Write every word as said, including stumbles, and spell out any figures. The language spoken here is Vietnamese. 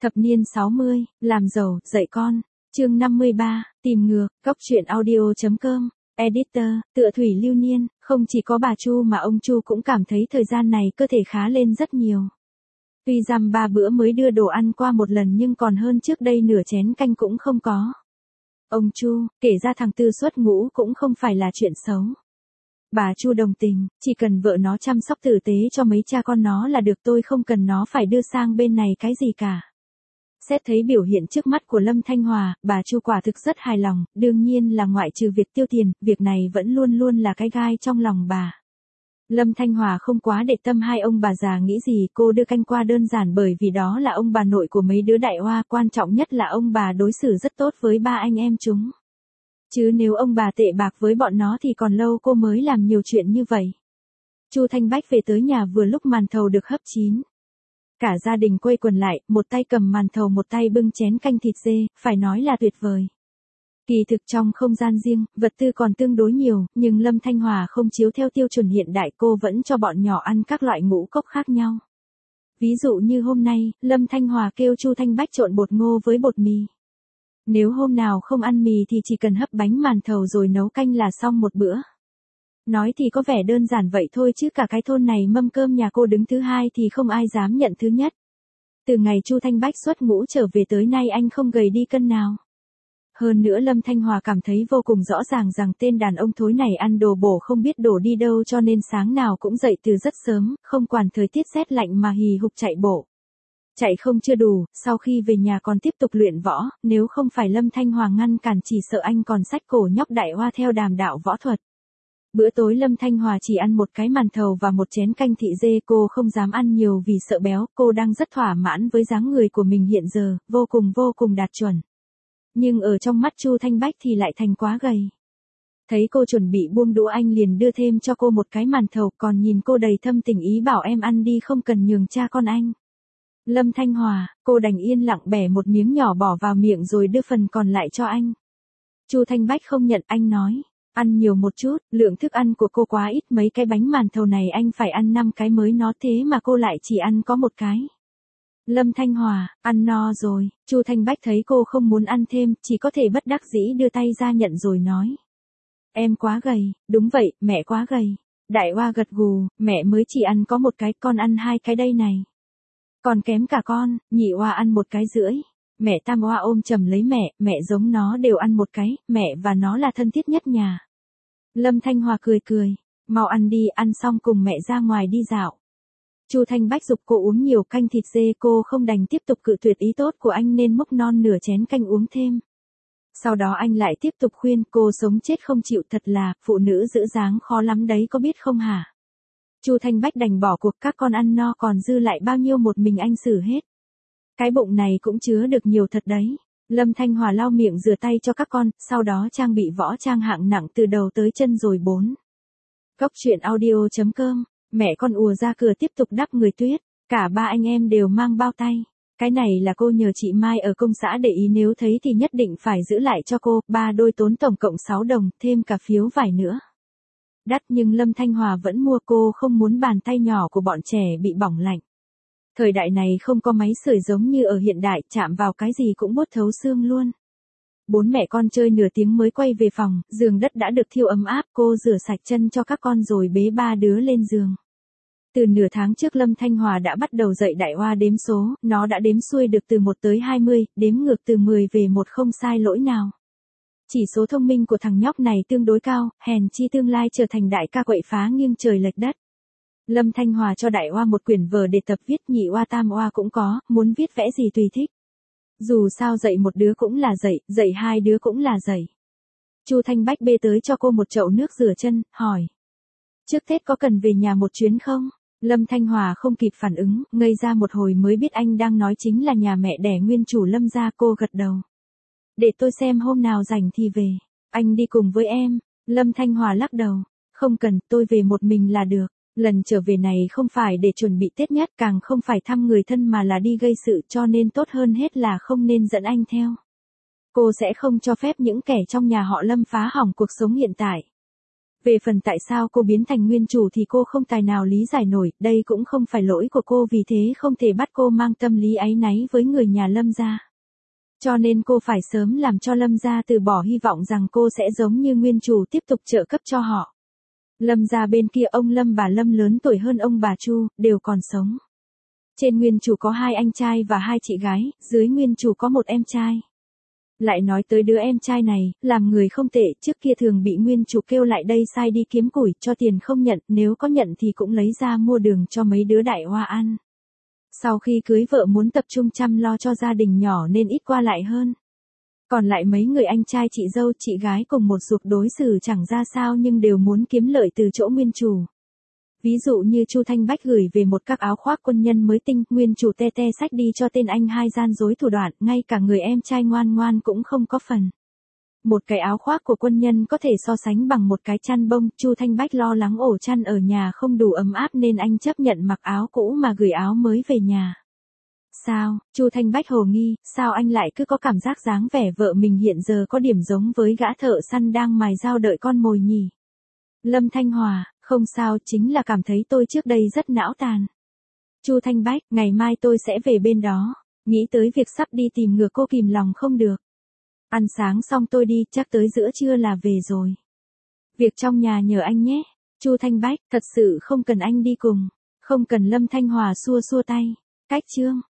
Thập niên sáu mươi, làm giàu, dạy con. Chương năm mươi ba, tìm ngược, góc truyện audio chấm com. Editor, tựa Thủy Lưu Niên, không chỉ có bà Chu mà ông Chu cũng cảm thấy thời gian này cơ thể khá lên rất nhiều. Tuy dăm ba bữa mới đưa đồ ăn qua một lần nhưng còn hơn trước đây nửa chén canh cũng không có. Ông Chu, kể ra thằng Tư xuất ngũ cũng không phải là chuyện xấu. Bà Chu đồng tình, chỉ cần vợ nó chăm sóc tử tế cho mấy cha con nó là được, tôi không cần nó phải đưa sang bên này cái gì cả. Xét thấy biểu hiện trước mắt của Lâm Thanh Hòa, bà Chu quả thực rất hài lòng, đương nhiên là ngoại trừ việc tiêu tiền, việc này vẫn luôn luôn là cái gai trong lòng bà. Lâm Thanh Hòa không quá để tâm hai ông bà già nghĩ gì, cô đưa canh qua đơn giản bởi vì đó là ông bà nội của mấy đứa đại hoa, quan trọng nhất là ông bà đối xử rất tốt với ba anh em chúng. Chứ nếu ông bà tệ bạc với bọn nó thì còn lâu cô mới làm nhiều chuyện như vậy. Chu Thanh Bách về tới nhà vừa lúc màn thầu được hấp chín. Cả gia đình quây quần lại, một tay cầm màn thầu một tay bưng chén canh thịt dê, phải nói là tuyệt vời. Kỳ thực trong không gian riêng, vật tư còn tương đối nhiều, nhưng Lâm Thanh Hòa không chiếu theo tiêu chuẩn hiện đại, cô vẫn cho bọn nhỏ ăn các loại ngũ cốc khác nhau. Ví dụ như hôm nay, Lâm Thanh Hòa kêu Chu Thanh Bách trộn bột ngô với bột mì. Nếu hôm nào không ăn mì thì chỉ cần hấp bánh màn thầu rồi nấu canh là xong một bữa. Nói thì có vẻ đơn giản vậy thôi chứ cả cái thôn này mâm cơm nhà cô đứng thứ hai thì không ai dám nhận thứ nhất. Từ ngày Chu Thanh Bách xuất ngũ trở về tới nay anh không gầy đi cân nào. Hơn nữa Lâm Thanh Hòa cảm thấy vô cùng rõ ràng rằng tên đàn ông thối này ăn đồ bổ không biết đổ đi đâu, cho nên sáng nào cũng dậy từ rất sớm, không quản thời tiết rét lạnh mà hì hục chạy bộ. Chạy không chưa đủ, sau khi về nhà còn tiếp tục luyện võ, nếu không phải Lâm Thanh Hòa ngăn cản chỉ sợ anh còn xách cổ nhóc đại hoa theo đàm đạo võ thuật. Bữa tối Lâm Thanh Hòa chỉ ăn một cái màn thầu và một chén canh thị dê, cô không dám ăn nhiều vì sợ béo, cô đang rất thỏa mãn với dáng người của mình hiện giờ, vô cùng vô cùng đạt chuẩn. Nhưng ở trong mắt Chu Thanh Bách thì lại thành quá gầy. Thấy cô chuẩn bị buông đũa anh liền đưa thêm cho cô một cái màn thầu, còn nhìn cô đầy thâm tình ý bảo em ăn đi không cần nhường cha con anh. Lâm Thanh Hòa, cô đành yên lặng bẻ một miếng nhỏ bỏ vào miệng rồi đưa phần còn lại cho anh. Chu Thanh Bách không nhận, anh nói, ăn nhiều một chút, lượng thức ăn của cô quá ít, mấy cái bánh màn thầu này anh phải ăn năm cái mới nó, thế mà cô lại chỉ ăn có một cái. Lâm Thanh Hòa, ăn no rồi. Chu Thanh Bách thấy cô không muốn ăn thêm, chỉ có thể bất đắc dĩ đưa tay ra nhận rồi nói. Em quá gầy, đúng vậy, mẹ quá gầy. Đại Hoa gật gù, mẹ mới chỉ ăn có một cái, con ăn hai cái đây này. Còn kém cả con, nhị Hoa ăn một cái rưỡi. Mẹ Tam Hoa ôm chầm lấy mẹ, mẹ giống nó đều ăn một cái, mẹ và nó là thân thiết nhất nhà. Lâm Thanh Hòa cười cười, mau ăn đi, ăn xong cùng mẹ ra ngoài đi dạo. Chu Thanh Bách giục cô uống nhiều canh thịt dê, cô không đành tiếp tục cự tuyệt ý tốt của anh nên múc non nửa chén canh uống thêm. Sau đó anh lại tiếp tục khuyên cô sống chết không chịu, thật là, phụ nữ giữ dáng khó lắm đấy có biết không hả? Chu Thanh Bách đành bỏ cuộc, các con ăn no còn dư lại bao nhiêu một mình anh xử hết. Cái bụng này cũng chứa được nhiều thật đấy. Lâm Thanh Hòa lau miệng rửa tay cho các con, sau đó trang bị võ trang hạng nặng từ đầu tới chân rồi bốn. Góc truyện audio chấm com. Mẹ con ùa ra cửa tiếp tục đắp người tuyết, cả ba anh em đều mang bao tay. Cái này là cô nhờ chị Mai ở công xã để ý, nếu thấy thì nhất định phải giữ lại cho cô, ba đôi tốn tổng cộng sáu đồng, thêm cả phiếu vải nữa. Đắt nhưng Lâm Thanh Hòa vẫn mua, cô không muốn bàn tay nhỏ của bọn trẻ bị bỏng lạnh. Thời đại này không có máy sưởi giống như ở hiện đại, chạm vào cái gì cũng buốt thấu xương luôn. Bốn mẹ con chơi nửa tiếng mới quay về phòng, giường đất đã được thiêu ấm áp, cô rửa sạch chân cho các con rồi bế ba đứa lên giường. Từ nửa tháng trước Lâm Thanh Hòa đã bắt đầu dạy đại Hoa đếm số, nó đã đếm xuôi được từ một tới hai mươi, đếm ngược từ mười về một không sai lỗi nào. Chỉ số thông minh của thằng nhóc này tương đối cao, hèn chi tương lai trở thành đại ca quậy phá nghiêng trời lệch đất. Lâm Thanh Hòa cho đại Hoa một quyển vở để tập viết, nhị Hoa tam Hoa cũng có, muốn viết vẽ gì tùy thích. Dù sao dạy một đứa cũng là dạy, dạy hai đứa cũng là dạy. Chu Thanh Bách bê tới cho cô một chậu nước rửa chân, hỏi. Trước Tết có cần về nhà một chuyến không? Lâm Thanh Hòa không kịp phản ứng, ngây ra một hồi mới biết anh đang nói chính là nhà mẹ đẻ nguyên chủ Lâm gia, cô gật đầu. Để tôi xem hôm nào rảnh thì về, anh đi cùng với em. Lâm Thanh Hòa lắc đầu, không cần, tôi về một mình là được. Lần trở về này không phải để chuẩn bị Tết nhất, càng không phải thăm người thân mà là đi gây sự, cho nên tốt hơn hết là không nên dẫn anh theo. Cô sẽ không cho phép những kẻ trong nhà họ Lâm phá hỏng cuộc sống hiện tại. Về phần tại sao cô biến thành nguyên chủ thì cô không tài nào lý giải nổi, đây cũng không phải lỗi của cô, vì thế không thể bắt cô mang tâm lý áy náy với người nhà Lâm gia. Cho nên cô phải sớm làm cho Lâm gia từ bỏ hy vọng rằng cô sẽ giống như nguyên chủ tiếp tục trợ cấp cho họ. Lâm gia bên kia ông Lâm bà Lâm lớn tuổi hơn ông bà Chu, đều còn sống. Trên nguyên chủ có hai anh trai và hai chị gái, dưới nguyên chủ có một em trai. Lại nói tới đứa em trai này, làm người không tệ, trước kia thường bị nguyên chủ kêu lại đây sai đi kiếm củi, cho tiền không nhận, nếu có nhận thì cũng lấy ra mua đường cho mấy đứa đại hoa ăn. Sau khi cưới vợ muốn tập trung chăm lo cho gia đình nhỏ nên ít qua lại hơn. Còn lại mấy người anh trai chị dâu chị gái cùng một ruột đối xử chẳng ra sao nhưng đều muốn kiếm lợi từ chỗ nguyên chủ. Ví dụ như Chu Thanh Bách gửi về một các áo khoác quân nhân mới tinh, nguyên chủ te te xách đi cho tên anh hai gian dối thủ đoạn, ngay cả người em trai ngoan ngoan cũng không có phần. Một cái áo khoác của quân nhân có thể so sánh bằng một cái chăn bông, Chu Thanh Bách lo lắng ổ chăn ở nhà không đủ ấm áp nên anh chấp nhận mặc áo cũ mà gửi áo mới về nhà. Sao, Chu Thanh Bách hồ nghi, sao anh lại cứ có cảm giác dáng vẻ vợ mình hiện giờ có điểm giống với gã thợ săn đang mài dao đợi con mồi nhỉ? Lâm Thanh Hòa, không sao, chính là cảm thấy tôi trước đây rất não tàn. Chu Thanh Bách, ngày mai tôi sẽ về bên đó. Nghĩ tới việc sắp đi tìm ngừa cô kìm lòng không được. Ăn sáng xong tôi đi, chắc tới giữa trưa là về rồi. Việc trong nhà nhờ anh nhé. Chu Thanh Bách, thật sự không cần anh đi cùng. Không cần. Lâm Thanh Hòa xua xua tay. Cách chương.